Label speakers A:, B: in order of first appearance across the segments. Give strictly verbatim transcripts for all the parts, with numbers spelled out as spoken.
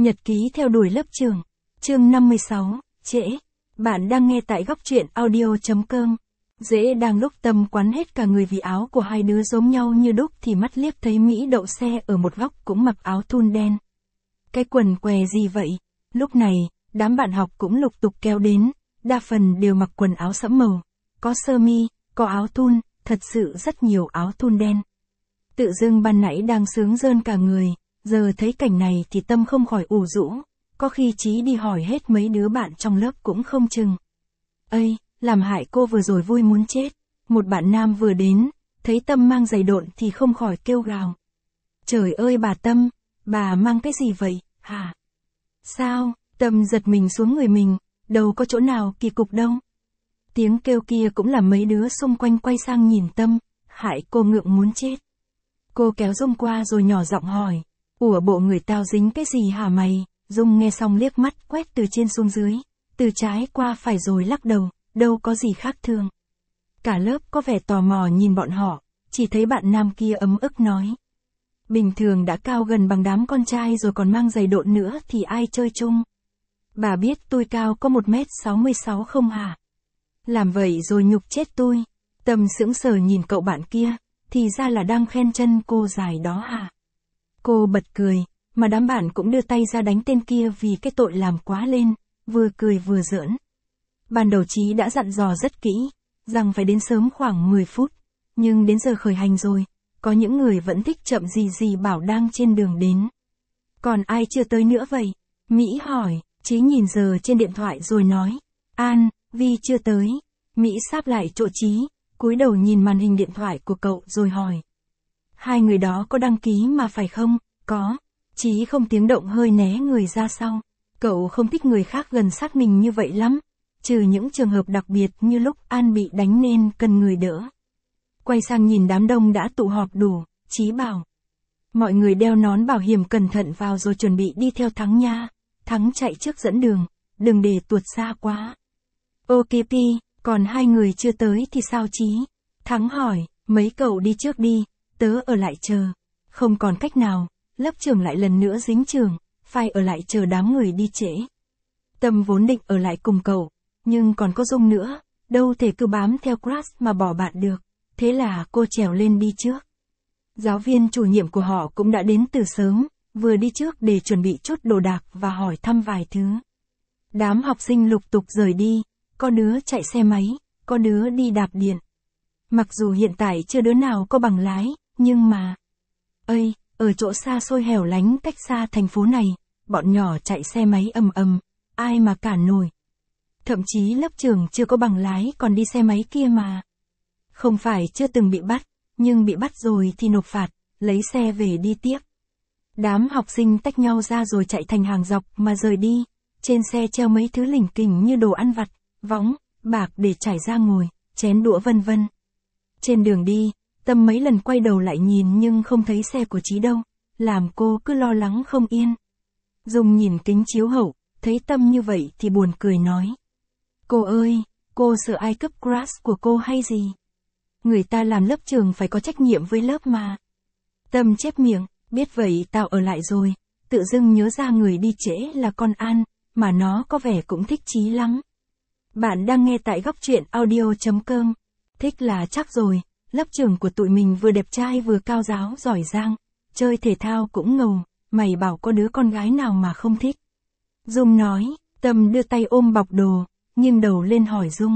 A: Nhật ký theo đuổi lớp trưởng. Chương năm mươi sáu, trễ. Bạn đang nghe tại góc truyện audio chấm com. Dễ đang lúc Tâm quắn hết cả người vì áo của hai đứa giống nhau như đúc thì mắt liếc thấy Mỹ đậu xe ở một góc cũng mặc áo thun đen. Cái quần què gì vậy? Lúc này, đám bạn học cũng lục tục kéo đến, đa phần đều mặc quần áo sẫm màu. Có sơ mi, có áo thun, thật sự rất nhiều áo thun đen. Tự dưng ban nãy đang sướng rơn cả người, giờ thấy cảnh này thì Tâm không khỏi ủ rũ, có khi Chí đi hỏi hết mấy đứa bạn trong lớp cũng không chừng. Ây, làm hại cô vừa rồi vui muốn chết. Một bạn nam vừa đến, thấy Tâm mang giày độn thì không khỏi kêu gào. Trời ơi bà Tâm, bà mang cái gì vậy, hả? Sao? Tâm giật mình xuống người mình, đâu có chỗ nào kỳ cục đâu. Tiếng kêu kia cũng làm mấy đứa xung quanh quay sang nhìn Tâm, hại cô ngượng muốn chết. Cô kéo Dung qua rồi nhỏ giọng hỏi, ủa bộ người tao dính cái gì hả mày? Dung nghe xong liếc mắt quét từ trên xuống dưới, từ trái qua phải rồi lắc đầu, đâu có gì khác thường. Cả lớp có vẻ tò mò nhìn bọn họ, chỉ thấy bạn nam kia ấm ức nói. Bình thường đã cao gần bằng đám con trai rồi còn mang giày độn nữa thì ai chơi chung. Bà biết tôi cao có một mét sáu mươi sáu không hả? Làm vậy rồi nhục chết tôi. Tâm sững sờ nhìn cậu bạn kia, thì ra là đang khen chân cô dài đó hả? Cô bật cười, mà đám bạn cũng đưa tay ra đánh tên kia vì cái tội làm quá lên, vừa cười vừa giỡn. Ban đầu Chí đã dặn dò rất kỹ, rằng phải đến sớm khoảng mười phút, nhưng đến giờ khởi hành rồi, có những người vẫn thích chậm gì gì bảo đang trên đường đến. Còn ai chưa tới nữa vậy? Mỹ hỏi, Chí nhìn giờ trên điện thoại rồi nói, An, Vi chưa tới. Mỹ sáp lại chỗ Chí, cúi đầu nhìn màn hình điện thoại của cậu rồi hỏi. Hai người đó có đăng ký mà phải không? Có. Chí không tiếng động hơi né người ra sau. Cậu không thích người khác gần sát mình như vậy lắm, trừ những trường hợp đặc biệt như lúc An bị đánh nên cần người đỡ. Quay sang nhìn đám đông đã tụ họp đủ, Chí bảo. Mọi người đeo nón bảo hiểm cẩn thận vào rồi chuẩn bị đi theo Thắng nha. Thắng chạy trước dẫn đường, đừng để tuột xa quá. Ok Pi, còn hai người chưa tới thì sao Chí? Thắng hỏi, mấy cậu đi trước đi, tớ ở lại chờ. Không còn cách nào, lớp trưởng lại lần nữa dính trường, phải ở lại chờ đám người đi trễ. Tâm vốn định ở lại cùng cậu, nhưng còn có Dung nữa, đâu thể cứ bám theo crush mà bỏ bạn được, thế là cô trèo lên đi trước. Giáo viên chủ nhiệm của họ cũng đã đến từ sớm, vừa đi trước để chuẩn bị chút đồ đạc và hỏi thăm vài thứ. Đám học sinh lục tục rời đi, có đứa chạy xe máy, có đứa đi đạp điện. Mặc dù hiện tại chưa đứa nào có bằng lái, nhưng mà... Ây, ở chỗ xa xôi hẻo lánh cách xa thành phố này, bọn nhỏ chạy xe máy ầm ầm, ai mà cản nổi. Thậm chí lớp trưởng chưa có bằng lái còn đi xe máy kia mà. Không phải chưa từng bị bắt, nhưng bị bắt rồi thì nộp phạt, lấy xe về đi tiếp. Đám học sinh tách nhau ra rồi chạy thành hàng dọc mà rời đi, trên xe treo mấy thứ lỉnh kỉnh như đồ ăn vặt, võng, bạc để trải ra ngồi, chén đũa vân vân. Trên đường đi, Tâm mấy lần quay đầu lại nhìn nhưng không thấy xe của Chí đâu, làm cô cứ lo lắng không yên. Dung nhìn kính chiếu hậu, thấy Tâm như vậy thì buồn cười nói. Cô ơi, cô sợ ai cướp crush của cô hay gì? Người ta làm lớp trưởng phải có trách nhiệm với lớp mà. Tâm chép miệng, biết vậy tao ở lại rồi, tự dưng nhớ ra người đi trễ là con An, mà nó có vẻ cũng thích Chí lắm. Bạn đang nghe tại góc truyện audio chấm com. Thích là chắc rồi, lớp trưởng của tụi mình vừa đẹp trai vừa cao giáo giỏi giang, chơi thể thao cũng ngầu, mày bảo có đứa con gái nào mà không thích. Dung nói, Tâm đưa tay ôm bọc đồ, nghiêng đầu lên hỏi Dung.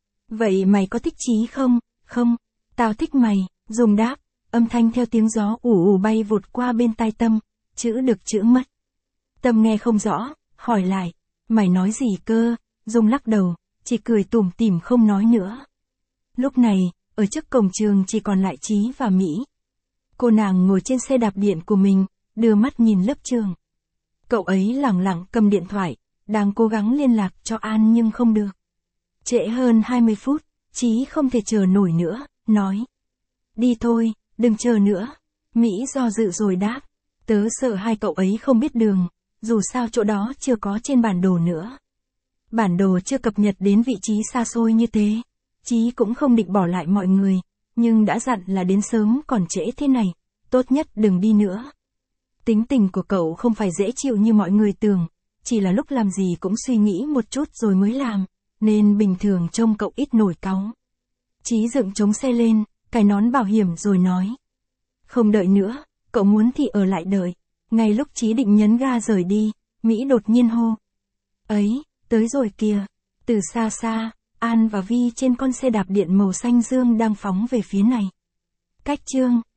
A: Vậy mày có thích Chí không? Không, tao thích mày, Dung đáp, âm thanh theo tiếng gió ù ù bay vụt qua bên tai Tâm, chữ được chữ mất. Tâm nghe không rõ, hỏi lại, mày nói gì cơ? Dung lắc đầu, chỉ cười tủm tỉm không nói nữa. Lúc này, ở trước cổng trường chỉ còn lại Chí và Mỹ. Cô nàng ngồi trên xe đạp điện của mình, đưa mắt nhìn lớp trường. Cậu ấy lẳng lặng cầm điện thoại, đang cố gắng liên lạc cho An nhưng không được. Trễ hơn hai mươi phút, Chí không thể chờ nổi nữa, nói. Đi thôi, đừng chờ nữa. Mỹ do dự rồi đáp. Tớ sợ hai cậu ấy không biết đường, dù sao chỗ đó chưa có trên bản đồ nữa. Bản đồ chưa cập nhật đến vị trí xa xôi như thế. Chí cũng không định bỏ lại mọi người, nhưng đã dặn là đến sớm còn trễ thế này, tốt nhất đừng đi nữa. Tính tình của cậu không phải dễ chịu như mọi người tưởng, chỉ là lúc làm gì cũng suy nghĩ một chút rồi mới làm, nên bình thường trông cậu ít nổi cáu. Chí dựng chống xe lên, cài nón bảo hiểm rồi nói. Không đợi nữa, cậu muốn thì ở lại đợi. Ngay lúc Chí định nhấn ga rời đi, Mỹ đột nhiên hô. Ấy, tới rồi kìa. Từ xa xa, An và Vi trên con xe đạp điện màu xanh dương đang phóng về phía này. Cách Trương,